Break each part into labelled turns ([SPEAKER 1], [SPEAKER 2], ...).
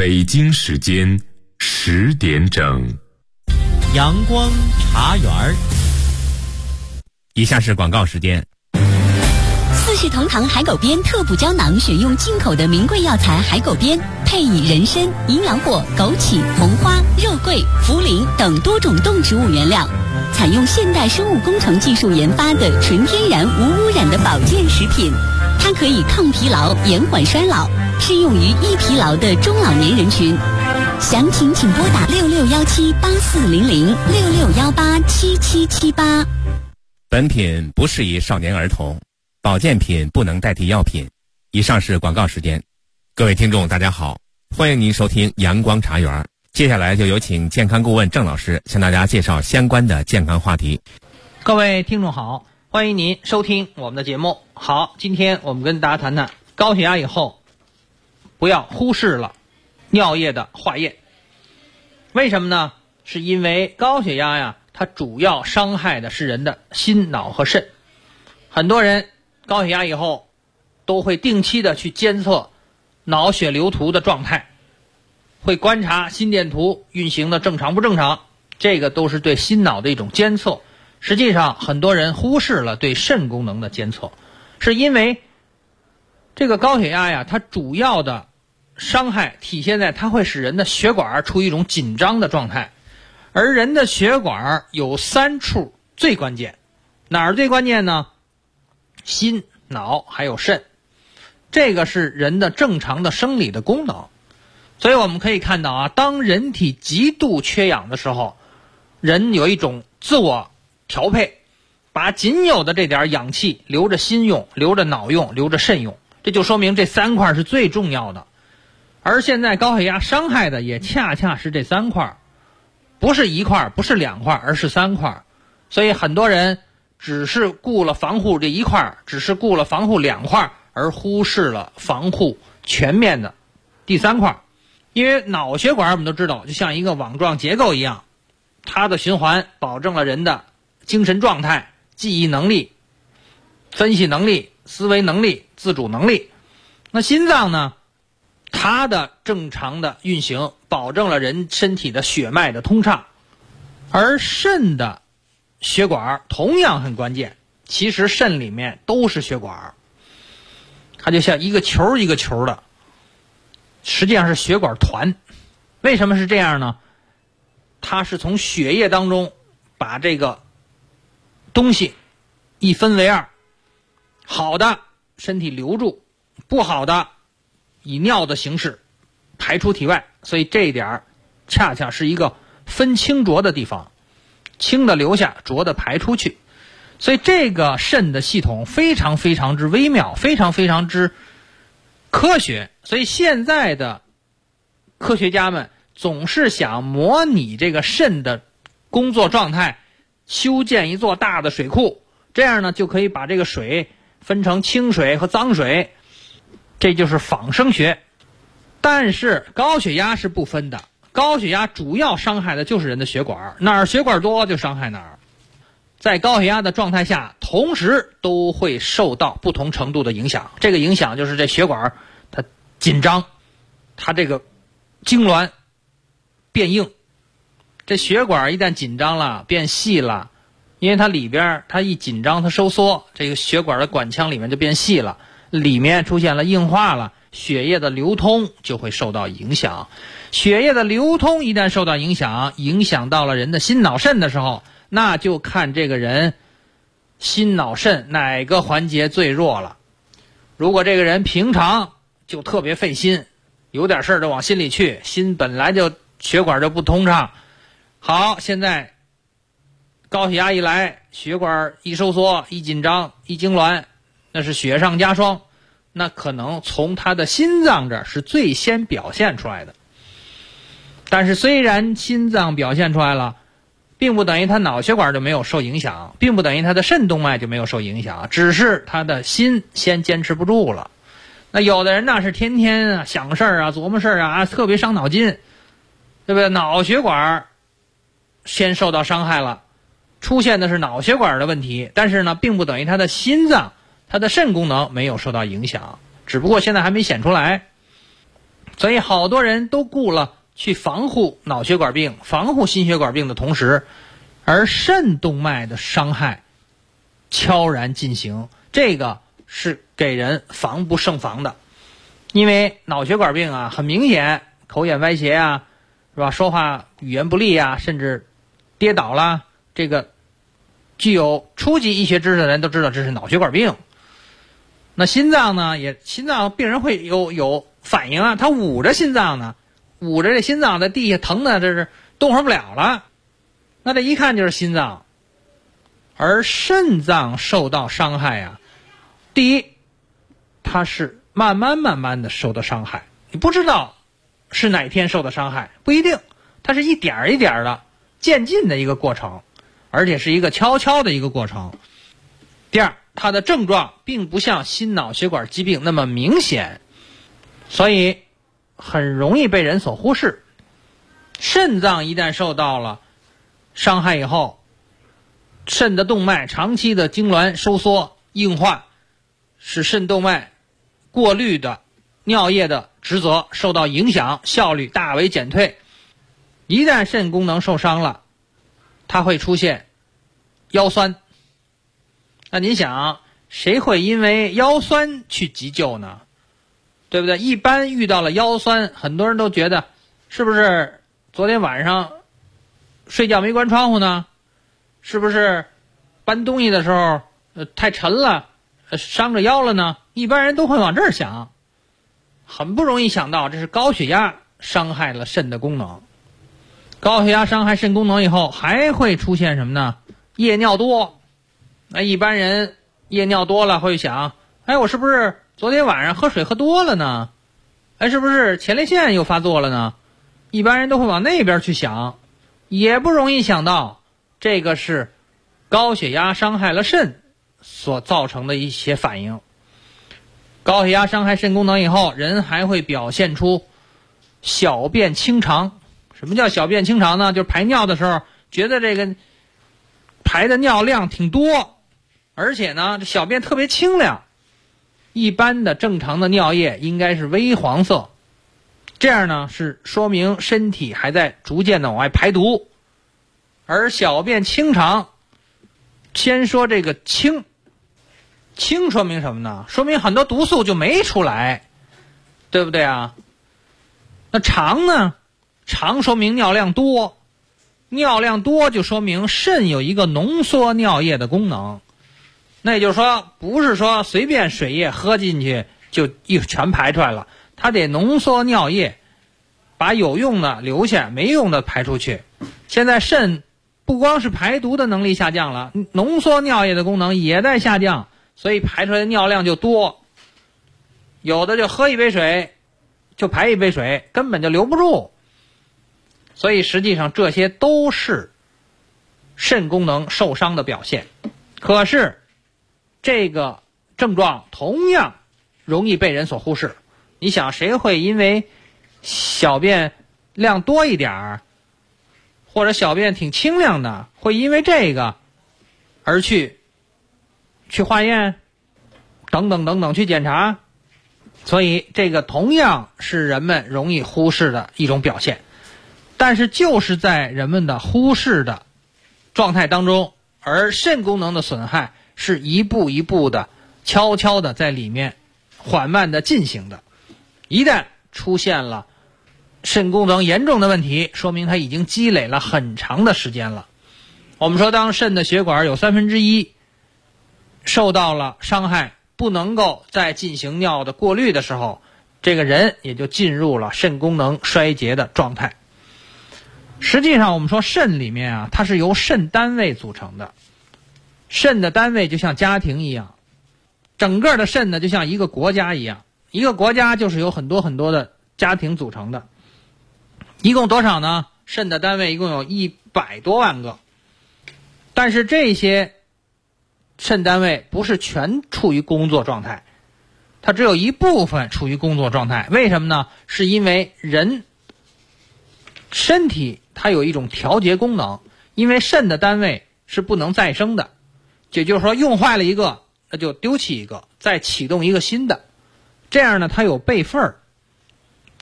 [SPEAKER 1] 北京时间10点整，
[SPEAKER 2] 阳光茶园儿。
[SPEAKER 3] 以下是广告时间。
[SPEAKER 4] 四世同堂海狗鞭特补胶囊，选用进口的名贵药材海狗鞭，配以人参、营养果、枸杞、红花、肉桂、茯苓等多种动植物原料，采用现代生物工程技术研发的纯天然无污染的保健食品。它可以抗疲劳、延缓衰老，适用于易疲劳的中老年人群。详情请拨打6617840066187778。
[SPEAKER 3] 本品不适宜少年儿童，保健品不能代替药品。以上是广告时间。各位听众大家好，欢迎您收听阳光茶园。接下来就有请健康顾问郑老师向大家介绍相关的健康话题。
[SPEAKER 5] 各位听众好，欢迎您收听我们的节目。好，今天我们跟大家谈谈高血压以后不要忽视了尿液的化验。为什么呢？是因为高血压呀，它主要伤害的是人的心脑和肾。很多人高血压以后都会定期的去监测脑血流图的状态，会观察心电图运行的正常不正常，这个都是对心脑的一种监测。实际上很多人忽视了对肾功能的监测，是因为这个高血压呀，它主要的伤害体现在它会使人的血管处于一种紧张的状态，而人的血管有3处最关键。哪儿最关键呢？心、脑还有肾，这个是人的正常的生理的功能。所以我们可以看到啊，当人体极度缺氧的时候，人有一种自我调配，把仅有的这点氧气留着心用，留着脑用，留着肾用，这就说明这3块是最重要的。而现在高血压伤害的也恰恰是这3块，不是1块，不是2块，而是3块。所以很多人只是顾了防护这1块，只是顾了防护2块，而忽视了防护全面的第3块。因为脑血管我们都知道就像一个网状结构一样，它的循环保证了人的精神状态、记忆能力、分析能力、思维能力、自主能力。那心脏呢，它的正常的运行保证了人身体的血脉的通畅。而肾的血管同样很关键，其实肾里面都是血管，它就像一个球一个球的，实际上是血管团。为什么是这样呢？它是从血液当中把这个东西一分为2，好的身体留住，不好的以尿的形式排出体外。所以这一点恰恰是一个分清浊的地方，清的留下，浊的排出去。所以这个肾的系统非常非常之微妙，非常非常之科学。所以现在的科学家们总是想模拟这个肾的工作状态，修建一座大的水库，这样呢就可以把这个水分成清水和脏水，这就是仿生学。但是高血压是不分的，高血压主要伤害的就是人的血管，哪儿血管多就伤害哪儿。在高血压的状态下，同时都会受到不同程度的影响。这个影响就是这血管它紧张，它这个痉挛变硬。这血管一旦紧张了变细了，因为它里边它一紧张它收缩，这个血管的管腔里面就变细了，里面出现了硬化了，血液的流通就会受到影响。血液的流通一旦受到影响，影响到了人的心脑肾的时候，那就看这个人心脑肾哪个环节最弱了。如果这个人平常就特别费心，有点事儿就往心里去，心本来就血管就不通畅，好，现在高血压一来，血管一收缩一紧张一痉挛，那是雪上加霜，那可能从他的心脏这儿是最先表现出来的。但是虽然心脏表现出来了，并不等于他脑血管就没有受影响，并不等于他的肾动脉就没有受影响，只是他的心先坚持不住了。那有的人那是天天想事儿啊，琢磨事儿啊，特别伤脑筋，对不对？脑血管先受到伤害了，出现的是脑血管的问题，但是呢，并不等于他的心脏、他的肾功能没有受到影响，只不过现在还没显出来。 所以好多人都顾了去防护脑血管病、防护心血管病的同时，而肾动脉的伤害悄然进行，这个是给人防不胜防的。因为脑血管病啊，很明显口眼歪斜啊，是吧？说话语言不利啊，甚至跌倒啦，这个具有初级医学知识的人都知道这是脑血管病。那心脏呢，心脏病人会有反应啊，他捂着心脏呢，捂着这心脏在地下疼的，这是动活不了了。那这一看就是心脏。而肾脏受到伤害啊，第一，它是慢慢的受到伤害，你不知道是哪天受到伤害，不一定，它是一点一点的渐进的一个过程，而且是一个悄悄的一个过程。第二，它的症状并不像心脑血管疾病那么明显，所以很容易被人所忽视。肾脏一旦受到了伤害以后，肾的动脉长期的痉挛收缩硬化，使肾动脉过滤的尿液的职责受到影响，效率大为减退。一旦肾功能受伤了，它会出现腰酸。那您想，谁会因为腰酸去急救呢？对不对？一般遇到了腰酸，很多人都觉得是不是昨天晚上睡觉没关窗户呢？是不是搬东西的时候太沉了，伤着腰了呢？一般人都会往这儿想，很不容易想到这是高血压伤害了肾的功能。高血压伤害肾功能以后，还会出现什么呢？夜尿多。那一般人夜尿多了会想，我是不是昨天晚上喝水喝多了呢？是不是前列腺又发作了呢？一般人都会往那边去想，也不容易想到这个是高血压伤害了肾所造成的一些反应。高血压伤害肾功能以后，人还会表现出小便清长。什么叫小便清长呢？就是排尿的时候觉得这个排的尿量挺多，而且呢这小便特别清亮。一般的正常的尿液应该是微黄色，这样呢是说明身体还在逐渐的往外排毒。而小便清长，先说这个清说明什么呢？说明很多毒素就没出来，对不对啊？那长呢？长说明尿量多，尿量多就说明肾有一个浓缩尿液的功能。那也就是说，不是说随便水液喝进去就全排出来了，它得浓缩尿液，把有用的留下，没用的排出去。现在肾不光是排毒的能力下降了，浓缩尿液的功能也在下降，所以排出来的尿量就多。有的就喝一杯水就排一杯水，根本就留不住。所以实际上这些都是肾功能受伤的表现。可是这个症状同样容易被人所忽视。你想，谁会因为小便量多一点或者小便挺清亮的，会因为这个而去化验等等去检查？所以这个同样是人们容易忽视的一种表现。但是就是在人们的忽视的状态当中，而肾功能的损害是一步一步的悄悄的在里面缓慢的进行的。一旦出现了肾功能严重的问题，说明它已经积累了很长的时间了。我们说，当肾的血管有1/3受到了伤害，不能够再进行尿的过滤的时候，这个人也就进入了肾功能衰竭的状态。实际上我们说肾里面啊，它是由肾单位组成的。肾的单位就像家庭一样，整个的肾呢就像一个国家一样，一个国家就是由很多的家庭组成的。一共多少呢？肾的单位一共有100多万个。但是这些肾单位不是全处于工作状态，它只有一部分处于工作状态。为什么呢？是因为人身体它有一种调节功能，因为肾的单位是不能再生的，也就是说用坏了一个，那就丢弃一个，再启动一个新的。这样呢，它有备份儿。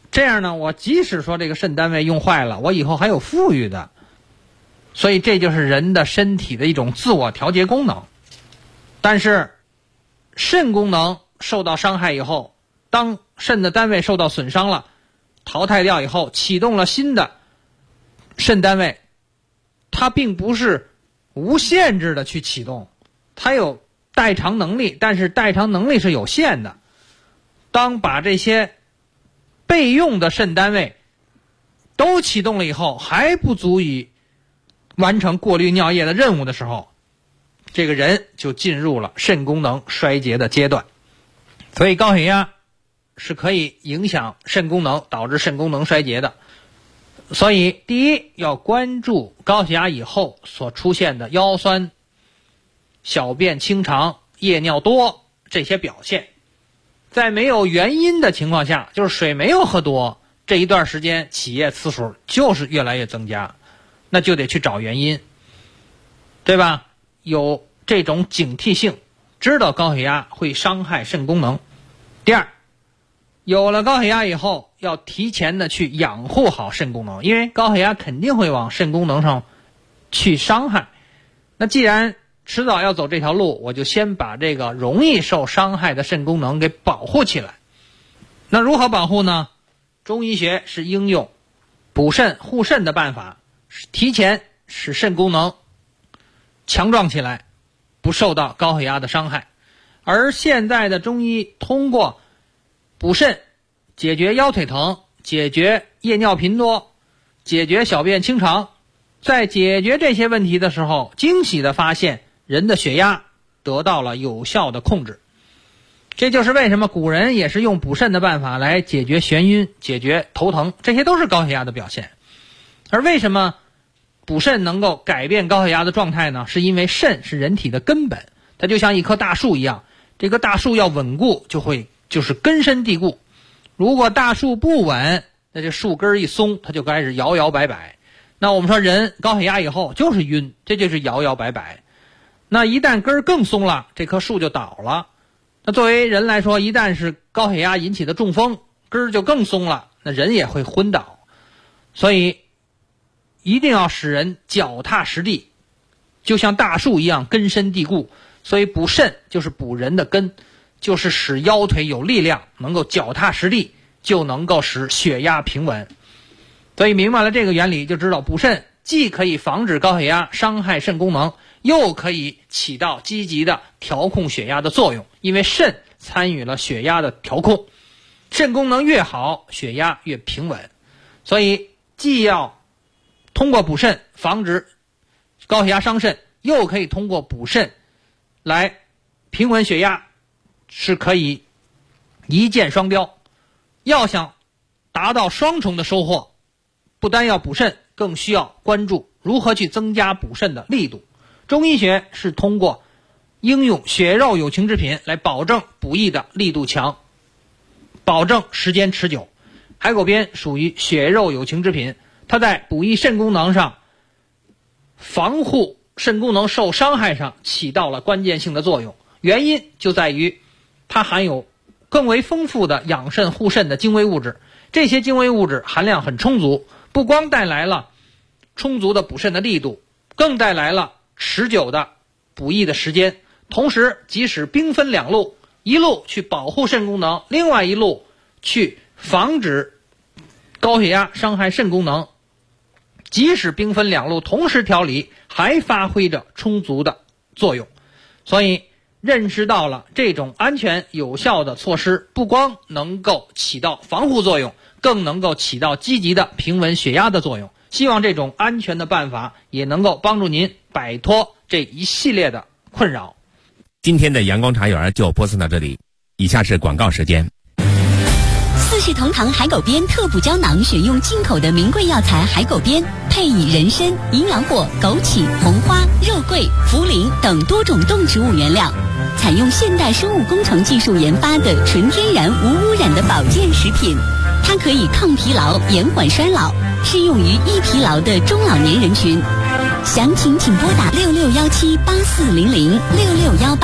[SPEAKER 5] 这样呢，我即使说这个肾单位用坏了，我以后还有富裕的。所以这就是人的身体的一种自我调节功能。但是肾功能受到伤害以后，当肾的单位受到损伤了，淘汰掉以后，启动了新的肾单位，它并不是无限制的去启动，它有代偿能力，但是代偿能力是有限的。当把这些备用的肾单位都启动了以后，还不足以完成过滤尿液的任务的时候，这个人就进入了肾功能衰竭的阶段。所以高血压是可以影响肾功能，导致肾功能衰竭的。所以第一，要关注高血压以后所出现的腰酸、小便清长、夜尿多这些表现。在没有原因的情况下，就是水没有喝多，这一段时间起夜次数就是越来越增加，那就得去找原因，对吧？有这种警惕性，知道高血压会伤害肾功能。第二，有了高血压以后，要提前的去养护好肾功能，因为高血压肯定会往肾功能上去伤害。那既然迟早要走这条路，我就先把这个容易受伤害的肾功能给保护起来。那如何保护呢？中医学是应用补肾护肾的办法，提前使肾功能强壮起来，不受到高血压的伤害。而现在的中医通过补肾解决腰腿疼，解决夜尿频多，解决小便清长，在解决这些问题的时候，惊喜地发现人的血压得到了有效的控制。这就是为什么古人也是用补肾的办法来解决眩晕，解决头疼，这些都是高血压的表现。而为什么补肾能够改变高血压的状态呢？是因为肾是人体的根本，它就像一棵大树一样，这个大树要稳固，就是根深蒂固。如果大树不稳，那这树根一松，它就开始摇摇摆摆。那我们说人高血压以后就是晕，这就是摇摇摆摆。那一旦根儿更松了，这棵树就倒了。那作为人来说，一旦是高血压引起的中风，根儿就更松了，那人也会昏倒。所以一定要使人脚踏实地，就像大树一样根深蒂固。所以补肾就是补人的根，就是使腰腿有力量，能够脚踏实地，就能够使血压平稳。所以明白了这个原理，就知道补肾既可以防止高血压伤害肾功能，又可以起到积极的调控血压的作用。因为肾参与了血压的调控，肾功能越好，血压越平稳。所以既要通过补肾防止高血压伤肾，又可以通过补肾来平稳血压，是可以一箭双雕。要想达到双重的收获，不单要补肾，更需要关注如何去增加补肾的力度。中医学是通过应用血肉有情之品来保证补益的力度强，保证时间持久。海狗鞭属于血肉有情之品，它在补益肾功能上，防护肾功能受伤害上起到了关键性的作用。原因就在于它含有更为丰富的养肾护肾的精微物质，这些精微物质含量很充足，不光带来了充足的补肾的力度，更带来了持久的补益的时间。同时即使兵分两路，一路去保护肾功能，另外一路去防止高血压伤害肾功能，即使兵分两路同时调理，还发挥着充足的作用。所以认识到了这种安全有效的措施，不光能够起到防护作用，更能够起到积极的平稳血压的作用。希望这种安全的办法也能够帮助您摆脱这一系列的困扰。
[SPEAKER 3] 今天的阳光茶园就播送到这里，以下是广告时间。
[SPEAKER 4] 四世同堂海狗鞭特补胶囊选用进口的名贵药材海狗鞭，配以人参、营养果、枸杞、红花、肉桂、茯苓等多种动植物原料，采用现代生物工程技术研发的纯天然无污染的保健食品。它可以抗疲劳、延缓衰老，适用于易疲劳的中老年人群。详情请拨打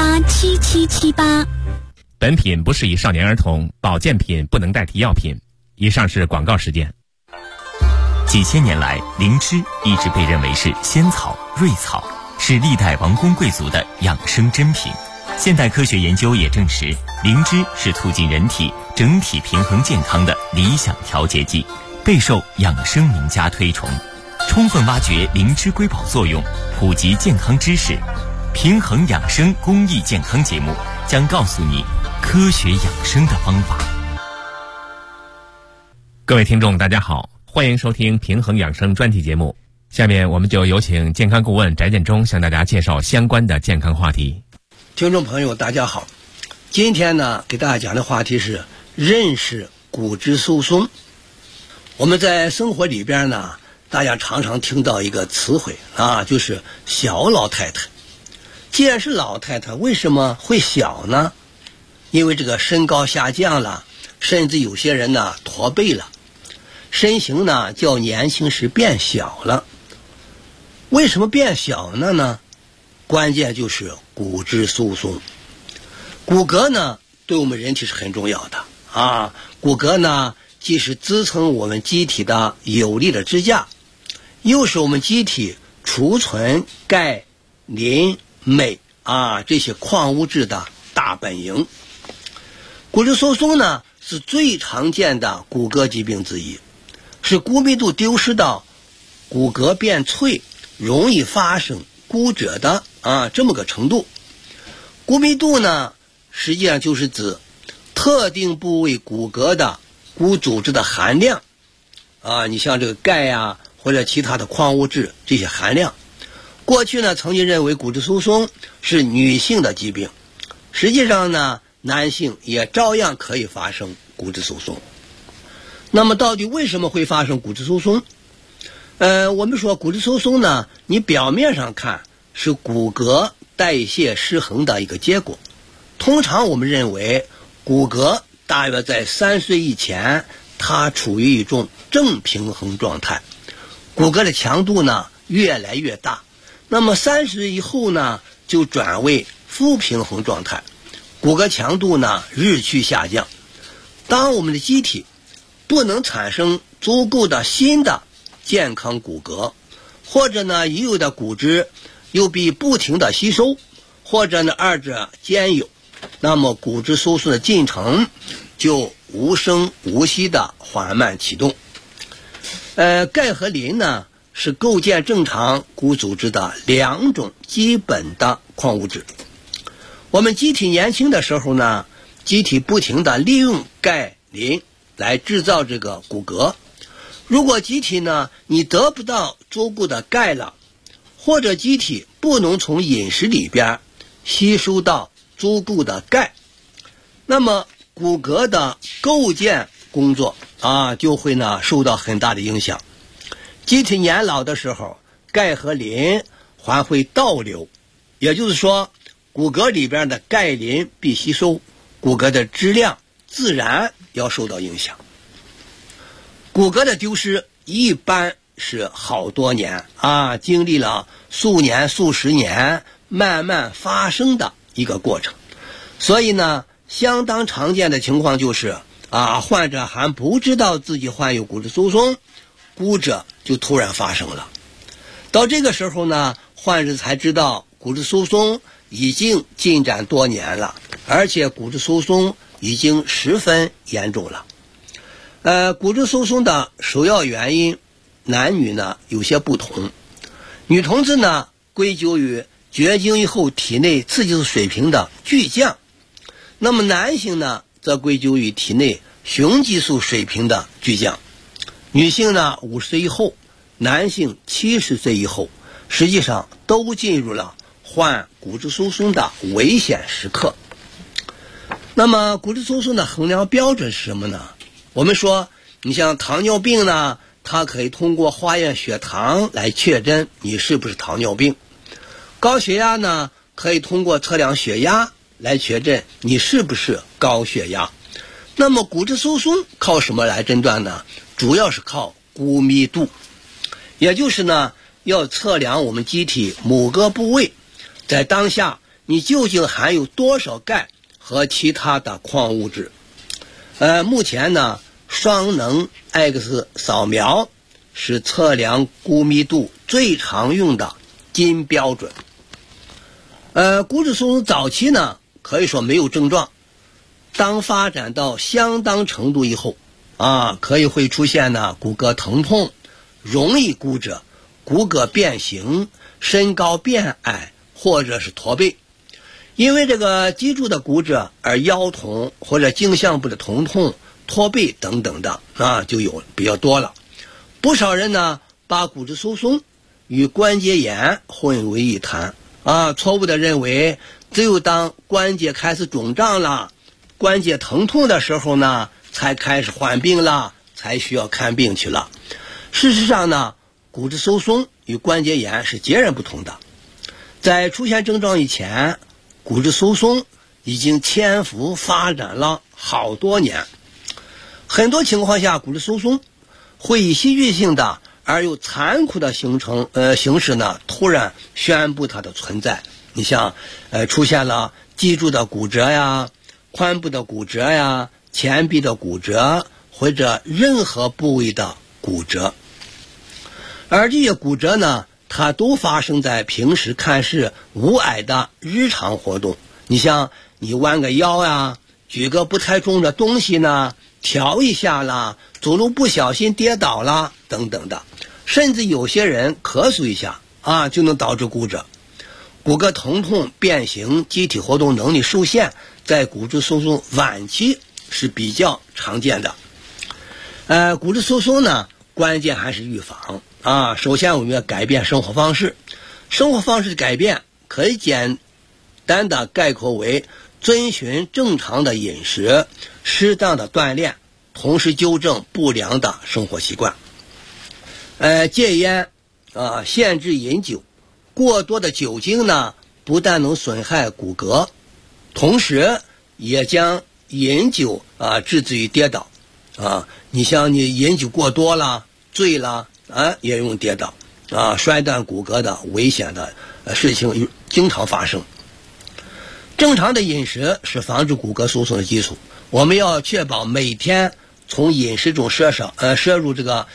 [SPEAKER 4] 6617840066187778。
[SPEAKER 3] 本品不适宜少年儿童，保健品不能代替药品， 以上是广告时间。
[SPEAKER 6] 几千年来，灵芝一直被认为是仙草、瑞草，是历代王公贵族的养生珍品。现代科学研究也证实，灵芝是促进人体整体平衡健康的理想调节剂，备受养生名家推崇。充分挖掘灵芝瑰宝作用，普及健康知识，平衡养生公益健康节目将告诉你科学养生的方法。
[SPEAKER 3] 各位听众大家好，欢迎收听平衡养生专题节目。下面我们就有请健康顾问翟建中向大家介绍相关的健康话题。
[SPEAKER 7] 听众朋友大家好，今天呢给大家讲的话题是认识骨质疏松。我们在生活里边呢，大家常常听到一个词汇就是小老太太。既然是老太太，为什么会小呢？因为这个身高下降了，甚至有些人呢驼背了，身形呢较年轻时变小了。为什么变小了呢？关键就是骨质疏松。骨骼呢对我们人体是很重要的骨骼呢既是支撑我们机体的有力的支架，又是我们机体储存钙、磷、镁这些矿物质的大本营。骨质疏松呢是最常见的骨骼疾病之一，是骨密度丢失到骨骼变脆，容易发生骨折的这么个程度。骨密度呢实际上就是指特定部位骨骼的骨组织的含量你像这个钙或者其他的矿物质这些含量。过去呢曾经认为骨质疏松是女性的疾病，实际上呢男性也照样可以发生骨质疏松。那么到底为什么会发生骨质疏松？我们说骨质疏松呢，你表面上看是骨骼代谢失衡的一个结果。通常我们认为骨骼大约在3岁以前它处于一种正平衡状态，骨骼的强度呢越来越大，那么30岁以后呢就转为负平衡状态，骨骼强度呢日趋下降。当我们的机体不能产生足够的新的健康骨骼，或者呢已有的骨质又被不停的吸收，或者呢二者兼有，那么骨质疏松的进程就无声无息的缓慢启动。钙和磷呢是构建正常骨组织的2种基本的矿物质。我们机体年轻的时候呢，机体不停的利用钙、磷来制造这个骨骼。如果机体呢你得不到足够的钙了，或者机体不能从饮食里边吸收到足够的钙，那么骨骼的构建工作就会呢受到很大的影响。机体年老的时候，钙和磷还会倒流，也就是说骨骼里边的钙磷被吸收，骨骼的质量自然要受到影响。骨骼的丢失一般是好多年经历了数年数十年慢慢发生的一个过程。所以呢相当常见的情况就是患者还不知道自己患有骨质疏松，骨折就突然发生了。到这个时候呢，患者才知道骨质疏松已经进展多年了，而且骨质疏松已经十分严重了。骨质疏松的首要原因男女呢有些不同。女同志呢归咎于绝经以后体内雌激素水平的巨降，那么男性呢则归咎于体内雄激素水平的巨降。女性呢50岁以后，男性70岁以后，实际上都进入了患骨质疏松的危险时刻。那么骨质疏松的衡量标准是什么呢？我们说你像糖尿病呢，它可以通过化验血糖来确诊你是不是糖尿病。高血压呢，可以通过测量血压来确诊你是不是高血压。那么骨质疏松靠什么来诊断呢？主要是靠骨密度，也就是呢要测量我们机体某个部位在当下你究竟含有多少钙和其他的矿物质。目前呢双能 X 扫描是测量骨密度最常用的金标准。骨质疏松早期呢，可以说没有症状，当发展到相当程度以后可以会出现呢骨骼疼痛、容易骨折、骨骼变形、身高变矮或者是驼背。因为这个脊柱的骨折而腰痛或者颈项部的疼痛、驼背等等的就有比较多了。不少人呢把骨质疏松与关节炎混为一谈错误的认为只有当关节开始肿胀了、关节疼痛的时候呢才开始患病了，才需要看病去了。事实上呢，骨质疏松与关节炎是截然不同的。在出现症状以前，骨质疏松已经潜伏发展了好多年。很多情况下，骨质疏松会以戏剧性的而又残酷的形式呢，突然宣布它的存在。你像出现了脊柱的骨折呀、髋部的骨折呀、前臂的骨折或者任何部位的骨折。而这些骨折呢，它都发生在平时看似无碍的日常活动。你像你弯个腰呀，举个不太重的东西呢，调一下啦，走路不小心跌倒啦等等的，甚至有些人咳嗽一下就能导致骨折。骨骼疼痛、变形、机体活动能力受限，在骨质疏松晚期是比较常见的。骨质疏松呢，关键还是预防首先我们要改变生活方式。生活方式的改变可以简单的概括为遵循正常的饮食、适当的锻炼，同时纠正不良的生活习惯。戒烟限制饮酒。过多的酒精呢，不但能损害骨骼，同时也将饮酒致至于跌倒你像你饮酒过多了、醉了也容易跌倒摔断骨骼的危险的事情经常发生。正常的饮食是防止骨骼疏松的基础，我们要确保每天从饮食中摄入这个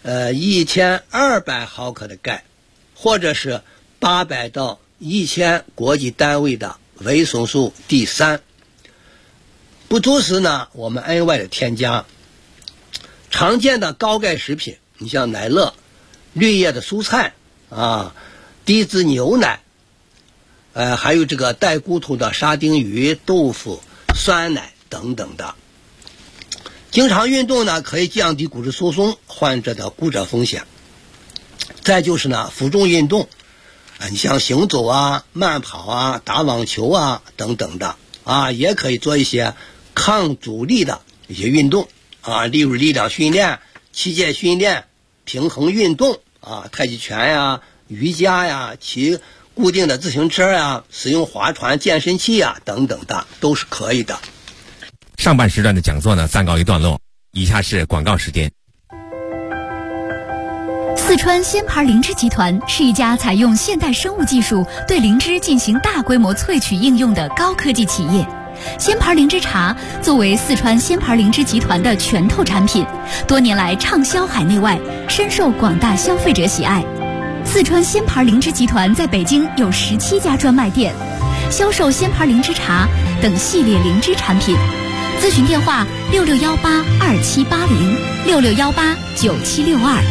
[SPEAKER 7] 1200毫克的钙，或者是800到1000国际单位的维生素 D3。 不足时呢，我们额外的添加。常见的高钙食品，你像奶酪、绿叶的蔬菜低脂牛奶还有这个带骨头的沙丁鱼、豆腐、酸奶等等的。经常运动呢，可以降低骨质疏松患者的骨折风险。再就是呢，负重运动你像行走慢跑打网球等等的也可以做一些抗阻力的一些运动例如力量训练、器械训练、平衡运动太极拳瑜伽骑固定的自行车使用划船、健身器等等的都是可以的。
[SPEAKER 3] 上半时段的讲座呢暂告一段落，以下是广告时间。
[SPEAKER 8] 四川仙牌灵芝集团是一家采用现代生物技术对灵芝进行大规模萃取应用的高科技企业。仙牌灵芝茶作为四川仙牌灵芝集团的拳头产品，多年来畅销海内外，深受广大消费者喜爱。四川仙牌灵芝集团在北京有17家专卖店，销售仙牌灵芝茶等系列灵芝产品。咨询电话6618278066189762。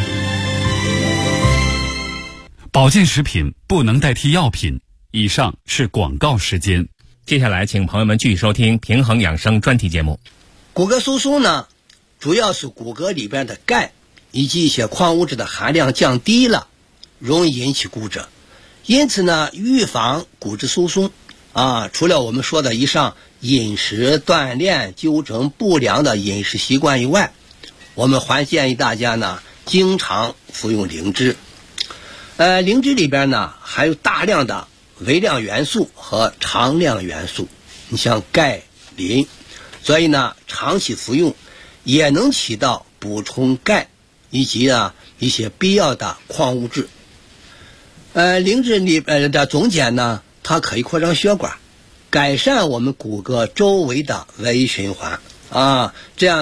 [SPEAKER 1] 保健食品不能代替药品。以上是广告时间。
[SPEAKER 3] 接下来请朋友们继续收听平衡养生专题节目。
[SPEAKER 7] 骨骼疏松呢，主要是骨骼里边的钙以及一些矿物质的含量降低了，容易引起骨折。因此呢，预防骨质疏松除了我们说的以上饮食、锻炼、纠正不良的饮食习惯以外，我们还建议大家呢经常服用灵芝。灵芝里边呢还有大量的微量元素和常量元素，你像钙、磷，所以呢长期服用也能起到补充钙以及一些必要的矿物质。灵芝里边的总碱呢，它可以扩张血管，改善我们骨骼周围的微循环这样呢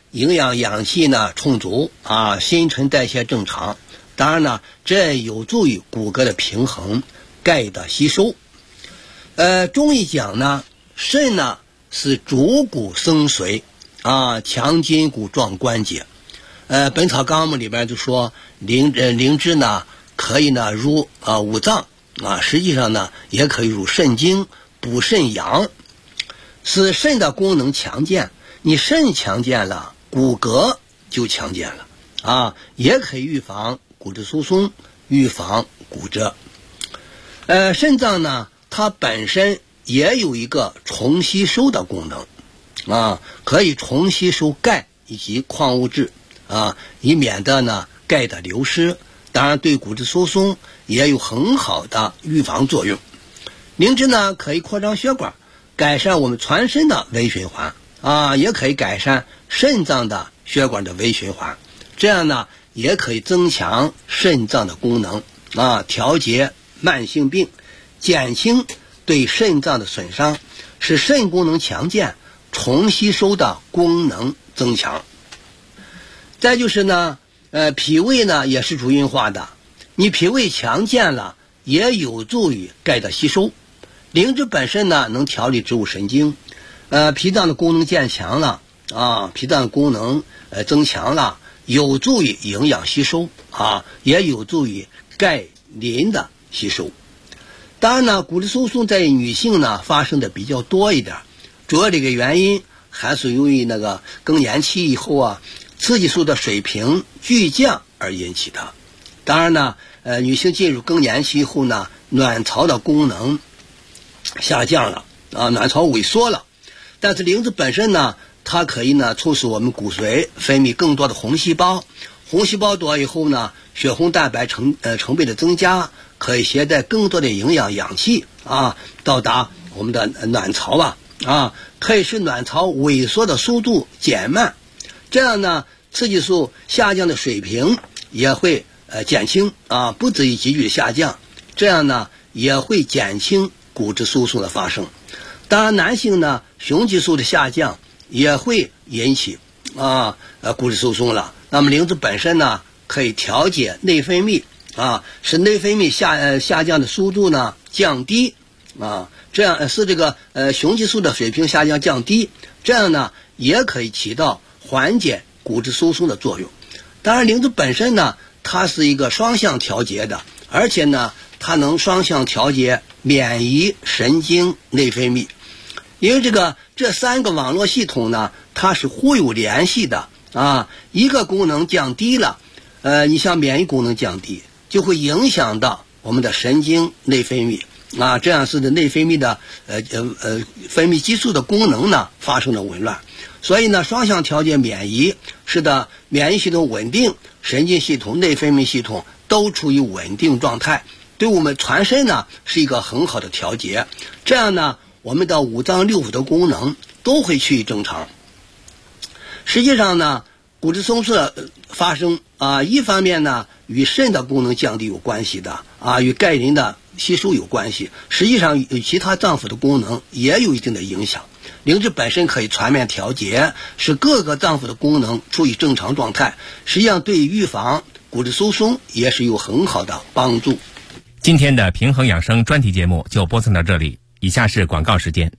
[SPEAKER 7] 营养氧气呢充足啊，新陈代谢正常。当然呢，这有助于骨骼的平衡，钙的吸收。中医讲呢，肾呢是主骨生髓啊，强筋骨壮关节。本草纲目里边就说灵芝呢可以呢入五脏啊，实际上呢也可以入肾经，补肾阳，使肾的功能强健。你肾强健了，骨骼就强健了啊，也可以预防骨质疏松，预防骨折。肾脏呢它本身也有一个重吸收的功能啊，可以重吸收钙以及矿物质啊，以免得呢钙的流失。当然对骨质疏松也有很好的预防作用。灵芝呢可以扩张血管，改善我们全身的微循环啊，也可以改善肾脏的血管的微循环，这样呢也可以增强肾脏的功能啊，调节慢性病，减轻对肾脏的损伤，使肾功能强健，重吸收的功能增强。再就是呢脾胃呢也是主运化的，你脾胃强健了，也有助于钙的吸收。灵芝本身呢能调理植物神经，脾脏的功能渐强了啊，脾脏的功能增强了，有助于营养吸收啊，也有助于钙磷的吸收。当然呢，骨质疏松在女性呢发生的比较多一点，主要这个原因还是由于那个更年期以后啊，雌激素的水平剧降而引起的。当然呢，女性进入更年期以后呢，卵巢的功能下降了啊，卵巢萎缩了。但是灵芝本身呢，它可以呢促使我们骨髓分泌更多的红细胞，红细胞多以后呢，血红蛋白成倍的增加，可以携带更多的营养氧气啊，到达我们的卵巢啊，可以使卵巢萎缩的速度减慢。这样呢，雌激素下降的水平也会减轻啊，不至于急剧下降。这样呢，也会减轻骨质疏松的发生。当然，男性呢，雄激素的下降也会引起骨质疏松了。那么灵芝本身呢，可以调节内分泌啊，使内分泌下降的速度呢降低啊，这样使这个雄激素的水平下降降低，这样呢也可以起到缓解骨质疏松的作用。当然，灵芝本身呢，它是一个双向调节的，而且呢，它能双向调节免疫、神经、内分泌。因为这三个网络系统呢，它是互有联系的啊。一个功能降低了，你像免疫功能降低，就会影响到我们的神经内分泌啊，这样使得内分泌的分泌激素的功能呢发生了紊乱。所以呢，双向调节免疫，使得免疫系统稳定，神经系统、内分泌系统都处于稳定状态，对我们全身呢是一个很好的调节。这样呢，我们的五脏六腑的功能都会趋于正常。实际上呢，骨质疏松的发生啊，一方面呢与肾的功能降低有关系的啊，与钙磷的吸收有关系，实际上与其他脏腑的功能也有一定的影响。灵芝本身可以全面调节，使各个脏腑的功能处于正常状态，实际上对预防骨质疏松也是有很好的帮助。
[SPEAKER 3] 今天的平衡养生专题节目就播送到这里，以下是广告时间。